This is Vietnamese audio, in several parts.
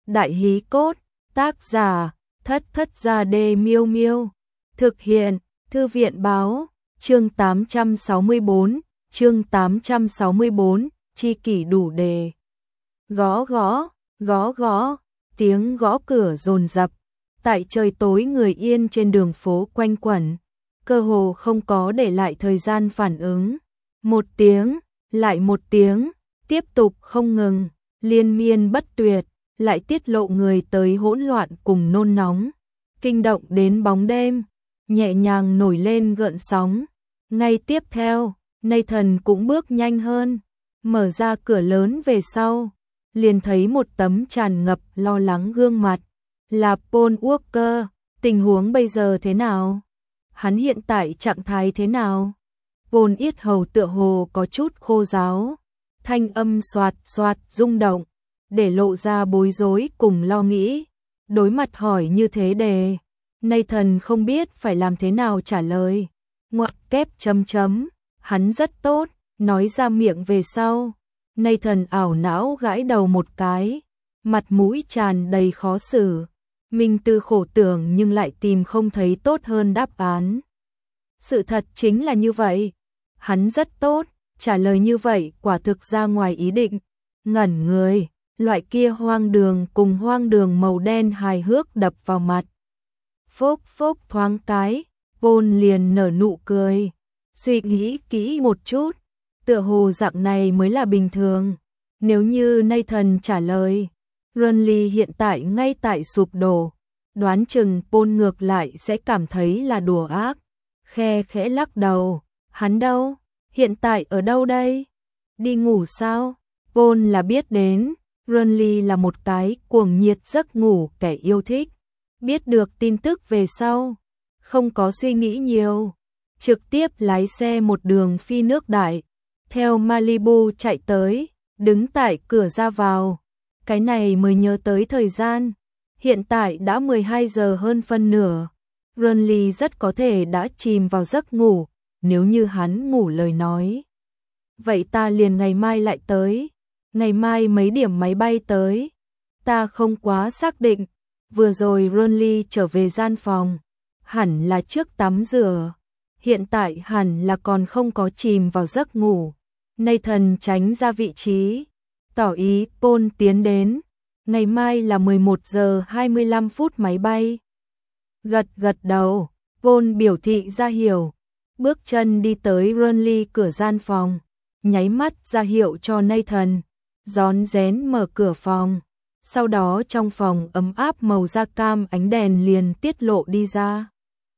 Đại hí cốt, tác giả, Thất Thất Gia Đê Miêu Miêu. Thực hiện, Thư viện Báo, chương 864, chi kỷ đủ đề. Gõ gõ, tiếng gõ cửa dồn dập. Tại trời tối người yên trên đường phố quanh quẩn, cơ hồ không có để lại thời gian phản ứng. Một tiếng, lại một tiếng, tiếp tục không ngừng, liên miên bất tuyệt, lại tiết lộ người tới hỗn loạn cùng nôn nóng, kinh động đến bóng đêm, nhẹ nhàng nổi lên gợn sóng. Ngay tiếp theo, Nathan cũng bước nhanh hơn, mở ra cửa lớn về sau, liền thấy một tấm tràn ngập lo lắng gương mặt, là Paul Walker. Tình huống bây giờ thế nào? Hắn hiện tại trạng thái thế nào? Paul yết hầu tựa hồ có chút khô ráo, thanh âm xoạt xoạt rung động, để lộ ra bối rối cùng lo nghĩ. Đối mặt hỏi như thế đề, Nathan không biết phải làm thế nào trả lời. Ngoặc kép chấm chấm, hắn rất tốt, nói ra miệng về sau. Nathan ảo não gãi đầu một cái, mặt mũi tràn đầy khó xử. Mình từ khổ tưởng nhưng lại tìm không thấy tốt hơn đáp án. Sự thật chính là như vậy. Hắn rất tốt, trả lời như vậy quả thực ra ngoài ý định. Ngẩn người, loại kia hoang đường cùng hoang đường màu đen hài hước đập vào mặt. Phốc phốc thoáng cái, Paul liền nở nụ cười. Suy nghĩ kỹ một chút, tựa hồ dạng này mới là bình thường. Nếu như Nathan trả lời, Renly hiện tại ngay tại sụp đổ, đoán chừng Paul ngược lại sẽ cảm thấy là đùa ác. Khe khẽ lắc đầu, hắn đâu? Hiện tại ở đâu đây? Đi ngủ sao? Paul là biết đến, Renly là một cái cuồng nhiệt giấc ngủ kẻ yêu thích. Biết được tin tức về sau, không có suy nghĩ nhiều, trực tiếp lái xe một đường phi nước đại, theo Malibu chạy tới, đứng tại cửa ra vào. Cái này mới nhớ tới thời gian, hiện tại đã 12 giờ hơn phân nửa. Renly rất có thể đã chìm vào giấc ngủ, nếu như hắn ngủ lời nói. Vậy ta liền ngày mai lại tới. Ngày mai mấy điểm máy bay tới? Ta không quá xác định. Vừa rồi Renly trở về gian phòng, hẳn là trước tắm rửa, hiện tại hẳn là còn không có chìm vào giấc ngủ. Nathan tránh ra vị trí, tỏ ý Paul tiến đến. Ngày mai là 11 giờ 25 phút máy bay. Gật gật đầu, Paul biểu thị ra hiểu, bước chân đi tới Renly cửa gian phòng, nháy mắt ra hiệu cho Nathan, rón rén mở cửa phòng. Sau đó trong phòng ấm áp màu da cam ánh đèn liền tiết lộ đi ra.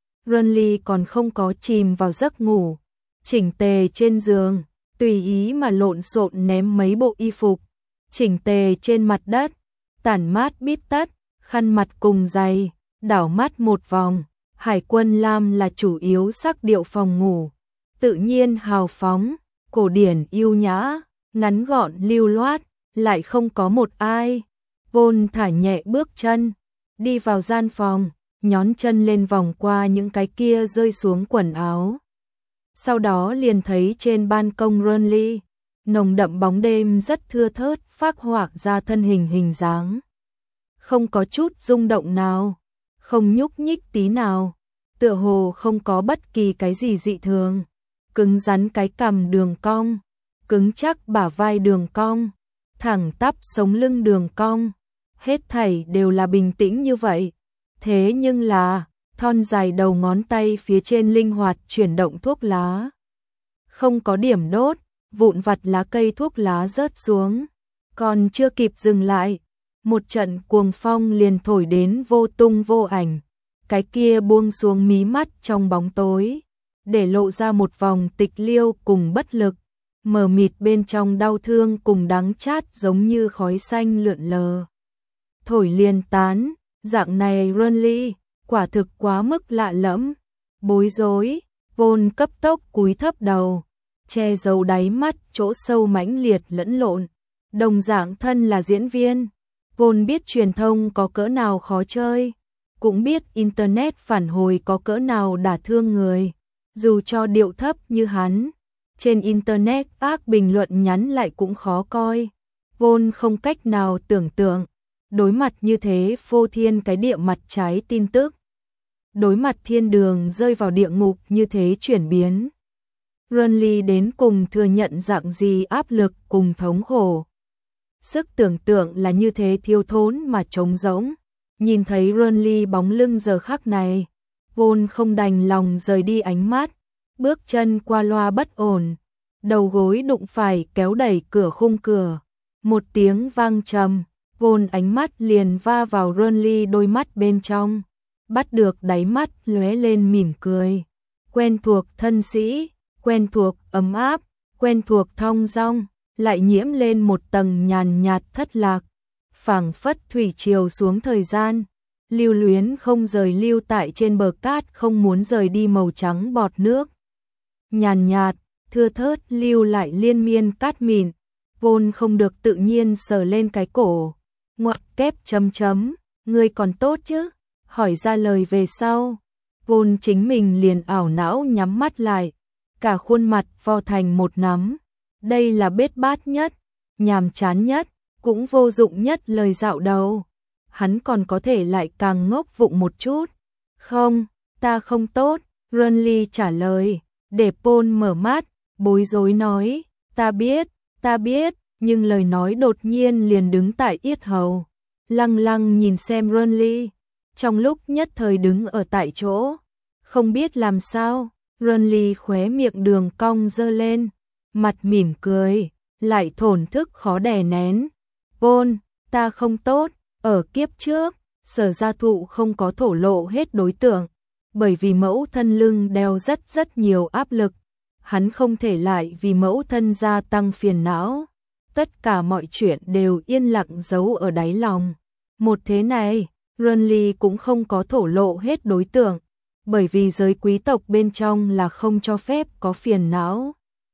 Renly còn không có chìm vào giấc ngủ, chỉnh tề trên giường, tùy ý mà lộn xộn ném mấy bộ y phục, chỉnh tề trên mặt đất, tản mát bít tất, khăn mặt cùng giày, đảo mắt một vòng. Hải quân lam là chủ yếu sắc điệu phòng ngủ, tự nhiên hào phóng, cổ điển yêu nhã, ngắn gọn lưu loát, lại không có một ai. Paul thả nhẹ bước chân, đi vào gian phòng, nhón chân lên vòng qua những cái kia rơi xuống quần áo. Sau đó liền thấy trên ban công Renly, nồng đậm bóng đêm rất thưa thớt phác họa ra thân hình hình dáng. Không có chút rung động nào, không nhúc nhích tí nào, tựa hồ không có bất kỳ cái gì dị thường. Cứng rắn cái cằm đường cong, cứng chắc bả vai đường cong, thẳng tắp sống lưng đường cong, hết thảy đều là bình tĩnh như vậy. Thế nhưng là, thon dài đầu ngón tay phía trên linh hoạt chuyển động thuốc lá. Không có điểm đốt, vụn vặt lá cây thuốc lá rớt xuống. Còn chưa kịp dừng lại, một trận cuồng phong liền thổi đến vô tung vô ảnh. Cái kia buông xuống mí mắt trong bóng tối, để lộ ra một vòng tịch liêu cùng bất lực, mờ mịt bên trong đau thương cùng đắng chát giống như khói xanh lượn lờ. Thổi liền tán, dạng này Renly, quả thực quá mức lạ lẫm, bối rối. Paul cấp tốc cúi thấp đầu, che giấu đáy mắt chỗ sâu mãnh liệt lẫn lộn. Đồng dạng thân là diễn viên, Paul biết truyền thông có cỡ nào khó chơi, cũng biết Internet phản hồi có cỡ nào đả thương người. Dù cho điệu thấp như hắn, trên Internet ác bình luận nhắn lại cũng khó coi. Paul không cách nào tưởng tượng, Đối mặt như thế phô thiên cái địa mặt trái tin tức. Đối mặt thiên đường rơi vào địa ngục như thế chuyển biến. Renly đến cùng thừa nhận dạng gì áp lực cùng thống khổ. Sức tưởng tượng là như thế thiếu thốn mà trống rỗng. Nhìn thấy Renly bóng lưng giờ khắc này, Vôn không đành lòng rời đi ánh mắt, bước chân qua loa bất ổn, đầu gối đụng phải kéo đẩy cửa khung cửa. Một tiếng vang trầm, Vôn ánh mắt liền va vào Renly đôi mắt bên trong, bắt được đáy mắt lóe lên mỉm cười. Quen thuộc thân sĩ, quen thuộc ấm áp, quen thuộc thong dong, lại nhiễm lên một tầng nhàn nhạt thất lạc. Phảng phất thủy triều xuống thời gian, lưu luyến không rời lưu tại trên bờ cát không muốn rời đi màu trắng bọt nước. Nhàn nhạt, thưa thớt lưu lại liên miên cát mịn, Vôn không được tự nhiên sờ lên cái cổ. Ngoặc kép chấm chấm, ngươi còn tốt chứ? Hỏi ra lời về sau. Vôn chính mình liền ảo não nhắm mắt lại, cả khuôn mặt vo thành một nắm. Đây là bết bát nhất, nhàm chán nhất, cũng vô dụng nhất lời dạo đầu. Hắn còn có thể lại càng ngốc vụng một chút. Không, ta không tốt, Renly trả lời, để Paul mở mắt, bối rối nói, ta biết, nhưng lời nói đột nhiên liền đứng tại yết hầu. Lăng lăng nhìn xem Renly, trong lúc nhất thời đứng ở tại chỗ, không biết làm sao. Renly khóe miệng đường cong dơ lên, mặt mỉm cười, lại thổn thức khó đè nén. Paul, ta không tốt, ở kiếp trước, Sở Gia Thụ không có thổ lộ hết đối tượng, bởi vì mẫu thân lưng đeo rất nhiều áp lực, hắn không thể lại vì mẫu thân gia tăng phiền não. Tất cả mọi chuyện đều yên lặng giấu ở đáy lòng. Một thế này, Renly cũng không có thổ lộ hết đối tượng, bởi vì giới quý tộc bên trong là không cho phép có phiền não.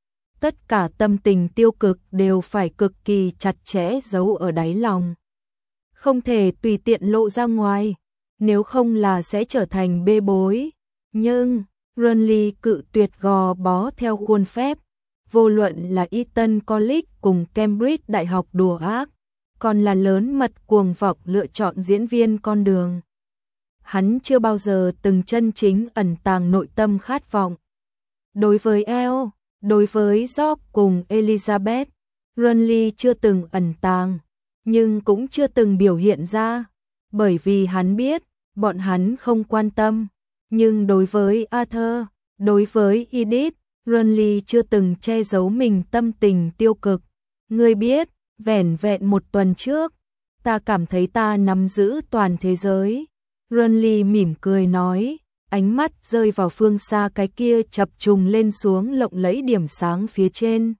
Tất cả tâm tình tiêu cực đều phải cực kỳ chặt chẽ giấu ở đáy lòng. Không thể tùy tiện lộ ra ngoài, nếu không là sẽ trở thành bê bối. Nhưng, Renly cự tuyệt gò bó theo khuôn phép, vô luận là Eton College cùng Cambridge Đại học đùa ác, còn là lớn mật cuồng vọng lựa chọn diễn viên con đường. Hắn chưa bao giờ từng chân chính ẩn tàng nội tâm khát vọng. Đối với Elle, đối với George cùng Elizabeth, Renly chưa từng ẩn tàng, nhưng cũng chưa từng biểu hiện ra, bởi vì hắn biết, bọn hắn không quan tâm. Nhưng đối với Arthur, đối với Edith, Renly chưa từng che giấu mình tâm tình tiêu cực. Ngươi biết, vẻn vẹn một tuần trước, ta cảm thấy ta nắm giữ toàn thế giới. Renly mỉm cười nói, ánh mắt rơi vào phương xa cái kia chập trùng lên xuống lộng lẫy điểm sáng phía trên.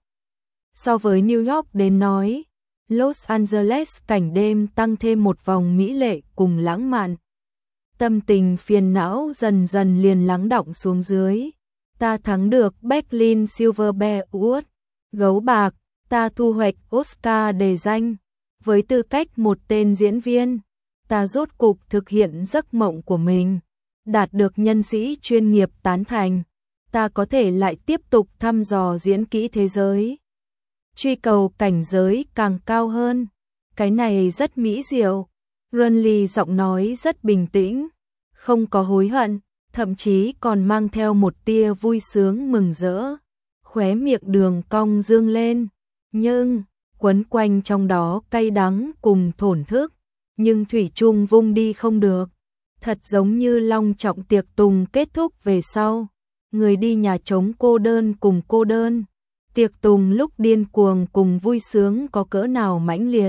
So với New York đến nói, Los Angeles cảnh đêm tăng thêm một vòng mỹ lệ cùng lãng mạn. Tâm tình phiền não dần dần liền lắng đọng xuống dưới. Ta thắng được Berlin Silver Bear Award, gấu bạc, ta thu hoạch Oscar đề danh. Với tư cách một tên diễn viên, ta rốt cục thực hiện giấc mộng của mình, đạt được nhân sĩ chuyên nghiệp tán thành. Ta có thể lại tiếp tục thăm dò diễn kỹ thế giới, truy cầu cảnh giới càng cao hơn. Cái này rất mỹ diệu. Renly giọng nói rất bình tĩnh, không có hối hận, thậm chí còn mang theo một tia vui sướng mừng rỡ. Khóe miệng đường cong dương lên, nhưng quấn quanh trong đó cay đắng cùng thổn thức, nhưng thủy chung vung đi không được. Thật giống như long trọng tiệc tùng kết thúc về sau, người đi nhà trống cô đơn cùng cô đơn. Tiệc tùng lúc điên cuồng cùng vui sướng có cỡ nào mãnh liệt,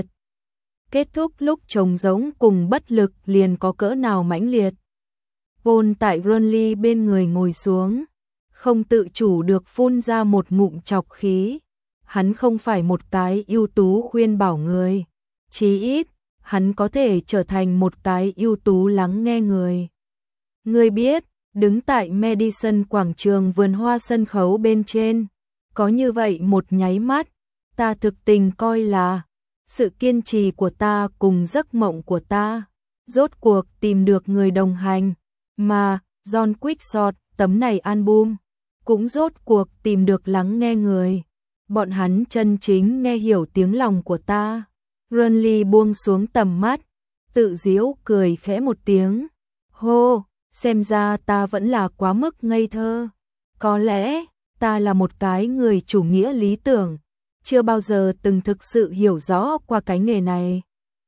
kết thúc lúc trống rỗng cùng bất lực liền có cỡ nào mãnh liệt. Paul tại Renly bên người ngồi xuống, không tự chủ được phun ra một ngụm trọc khí. Hắn không phải một cái ưu tú khuyên bảo người, chí ít, hắn có thể trở thành một cái ưu tú lắng nghe người. Ngươi biết, đứng tại Madison quảng trường vườn hoa sân khấu bên trên, có như vậy một nháy mắt, ta thực tình coi là sự kiên trì của ta cùng giấc mộng của ta, rốt cuộc tìm được người đồng hành, mà John Quickshot, tấm này album, cũng rốt cuộc tìm được lắng nghe người. Bọn hắn chân chính nghe hiểu tiếng lòng của ta. Renly buông xuống tầm mắt, tự giễu cười khẽ một tiếng. Hô, xem ra ta vẫn là quá mức ngây thơ. Có lẽ, ta là một cái người chủ nghĩa lý tưởng, chưa bao giờ từng thực sự hiểu rõ qua cái nghề này.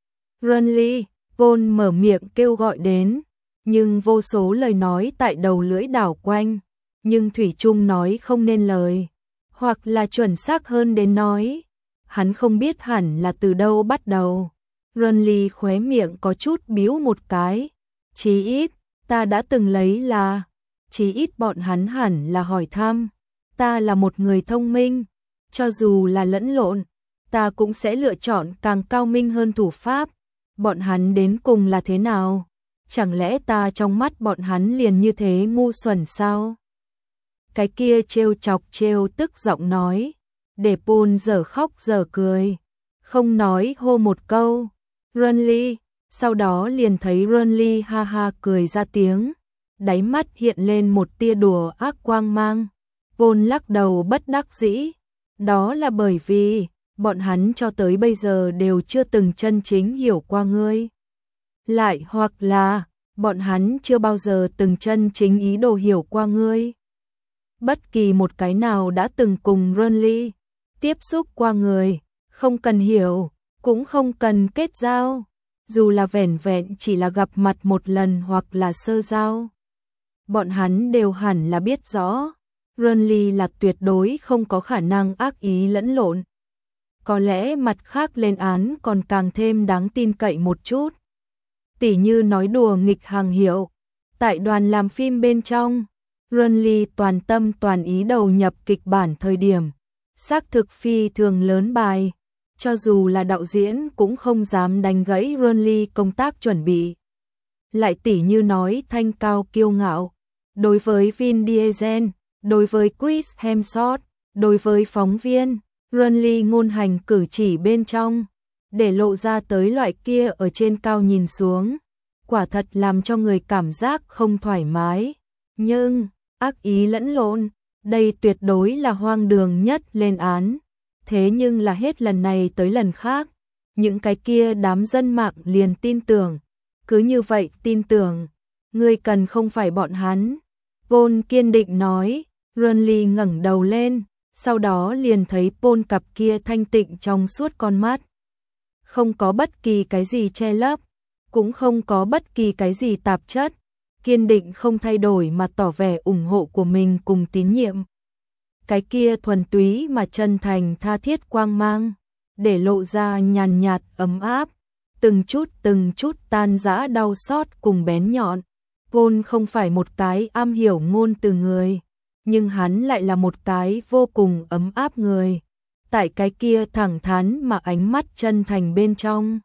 Renly, Paul mở miệng kêu gọi đến, nhưng vô số lời nói tại đầu lưỡi đảo quanh, nhưng thủy chung nói không nên lời, hoặc là chuẩn xác hơn đến nói, hắn không biết hẳn là từ đâu bắt đầu. Renly khóe miệng có chút biếu một cái, chí ít, ta đã từng lấy là, chí ít bọn hắn hẳn là hỏi thăm, ta là một người thông minh, cho dù là lẫn lộn, ta cũng sẽ lựa chọn càng cao minh hơn thủ pháp, bọn hắn đến cùng là thế nào? Chẳng lẽ ta trong mắt bọn hắn liền như thế ngu xuẩn sao? Cái kia trêu chọc trêu tức giọng nói, để Paul giờ khóc giờ cười, không nói hô một câu, Renly, sau đó liền thấy Renly ha ha cười ra tiếng, đáy mắt hiện lên một tia đùa ác quang mang. Paul lắc đầu bất đắc dĩ, đó là bởi vì bọn hắn cho tới bây giờ đều chưa từng chân chính hiểu qua ngươi. Lại hoặc là bọn hắn chưa bao giờ từng chân chính ý đồ hiểu qua ngươi. Bất kỳ một cái nào đã từng cùng Renly tiếp xúc qua người, không cần hiểu, cũng không cần kết giao, dù là vẻn vẹn chỉ là gặp mặt một lần hoặc là sơ giao. Bọn hắn đều hẳn là biết rõ, Renly là tuyệt đối không có khả năng ác ý lẫn lộn. Có lẽ mặt khác lên án còn càng thêm đáng tin cậy một chút. Tỉ như nói đùa nghịch hàng hiệu, tại đoàn làm phim bên trong, Renly toàn tâm toàn ý đầu nhập kịch bản thời điểm, xác thực phi thường lớn bài, cho dù là đạo diễn cũng không dám đánh gãy Renly công tác chuẩn bị. Lại tỉ như nói thanh cao kiêu ngạo, đối với Vin Diesel, đối với Chris Hemsworth, đối với phóng viên, Renly ngôn hành cử chỉ bên trong, để lộ ra tới loại kia ở trên cao nhìn xuống, quả thật làm cho người cảm giác không thoải mái. Nhưng, ác ý lẫn lộn, đây tuyệt đối là hoang đường nhất lên án. Thế nhưng là hết lần này tới lần khác, những cái kia đám dân mạng liền tin tưởng. Cứ như vậy tin tưởng, ngươi cần không phải bọn hắn. Paul kiên định nói, Renly ngẩng đầu lên, sau đó liền thấy Paul cặp kia thanh tịnh trong suốt con mắt. Không có bất kỳ cái gì che lấp, cũng không có bất kỳ cái gì tạp chất, kiên định không thay đổi mà tỏ vẻ ủng hộ của mình cùng tín nhiệm. Cái kia thuần túy mà chân thành tha thiết quang mang, để lộ ra nhàn nhạt ấm áp, từng chút tan rã đau xót cùng bén nhọn. Paul không phải một cái am hiểu ngôn từ người, nhưng hắn lại là một cái vô cùng ấm áp người. Tại cái kia thẳng thắn mà ánh mắt chân thành bên trong.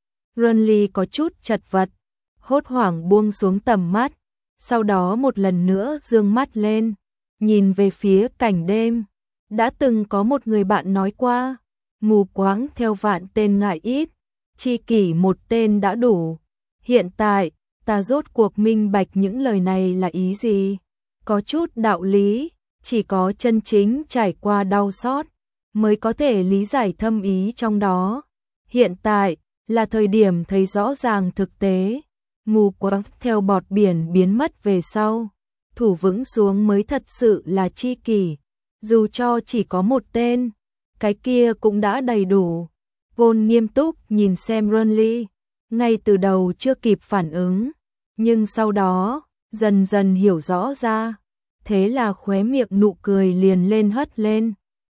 Renly có chút chật vật, hốt hoảng buông xuống tầm mắt, sau đó một lần nữa dương mắt lên, nhìn về phía cảnh đêm. Đã từng có một người bạn nói qua, mù quáng theo vạn tên ngại ít, tri kỷ một tên đã đủ. Hiện tại, ta rốt cuộc minh bạch những lời này là ý gì. Có chút đạo lý, chỉ có chân chính trải qua đau xót mới có thể lý giải thâm ý trong đó. Hiện tại là thời điểm thấy rõ ràng thực tế, mù quáng theo bọt biển biến mất về sau, thủ vững xuống mới thật sự là tri kỷ, dù cho chỉ có một tên, cái kia cũng đã đầy đủ. Paul nghiêm túc nhìn xem Renly, ngay từ đầu chưa kịp phản ứng, nhưng sau đó dần dần hiểu rõ ra, thế là khóe miệng nụ cười liền lên hất lên,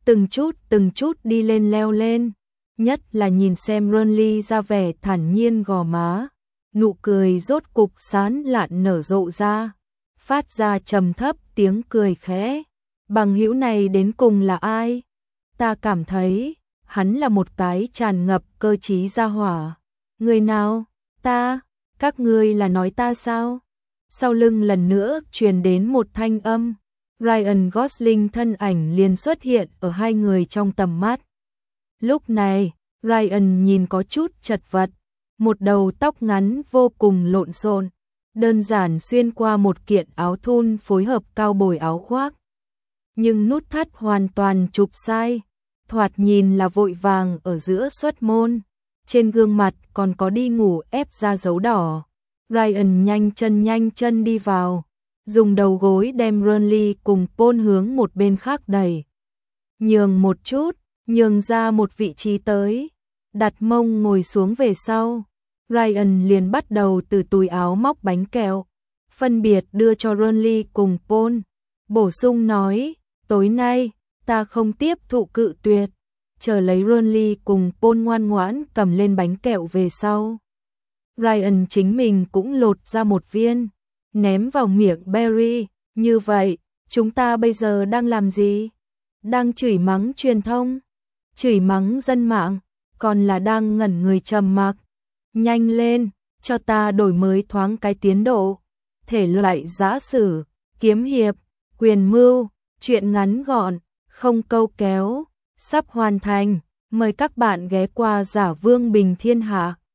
từng chút đi lên leo lên, nhất là nhìn xem Renly ra vẻ thản nhiên gò má, nụ cười rốt cục sán lạn nở rộ ra, phát ra trầm thấp tiếng cười khẽ. Bằng hữu này đến cùng là ai? Ta cảm thấy hắn là một cái tràn ngập cơ trí gia hỏa. Người nào? Ta? Các ngươi là nói ta sao? Sau lưng lần nữa truyền đến một thanh âm, Ryan Gosling thân ảnh liền xuất hiện ở hai người trong tầm mắt. Lúc này, Ryan nhìn có chút chật vật, một đầu tóc ngắn vô cùng lộn xộn, đơn giản xuyên qua một kiện áo thun phối hợp cao bồi áo khoác. Nhưng nút thắt hoàn toàn chụp sai, thoạt nhìn là vội vàng ở giữa xuất môn, trên gương mặt còn có đi ngủ ép ra dấu đỏ. Ryan nhanh chân đi vào, dùng đầu gối đem Burnley cùng Paul hướng một bên khác đẩy. Nhường một chút, nhường ra một vị trí tới, đặt mông ngồi xuống về sau. Ryan liền bắt đầu từ túi áo móc bánh kẹo, phân biệt đưa cho Burnley cùng Paul, bổ sung nói, tối nay, ta không tiếp thụ cự tuyệt, chờ lấy Burnley cùng Paul ngoan ngoãn cầm lên bánh kẹo về sau. Ryan chính mình cũng lột ra một viên, ném vào miệng Barry, như vậy, chúng ta bây giờ đang làm gì? Đang chửi mắng truyền thông, chửi mắng dân mạng, còn là đang ngẩn người trầm mặc. Nhanh lên, cho ta đổi mới thoáng cái tiến độ. Thể loại giã sử, kiếm hiệp, quyền mưu, truyện ngắn gọn, không câu kéo, sắp hoàn thành. Mời các bạn ghé qua Giả Vương Bình Thiên Hạ.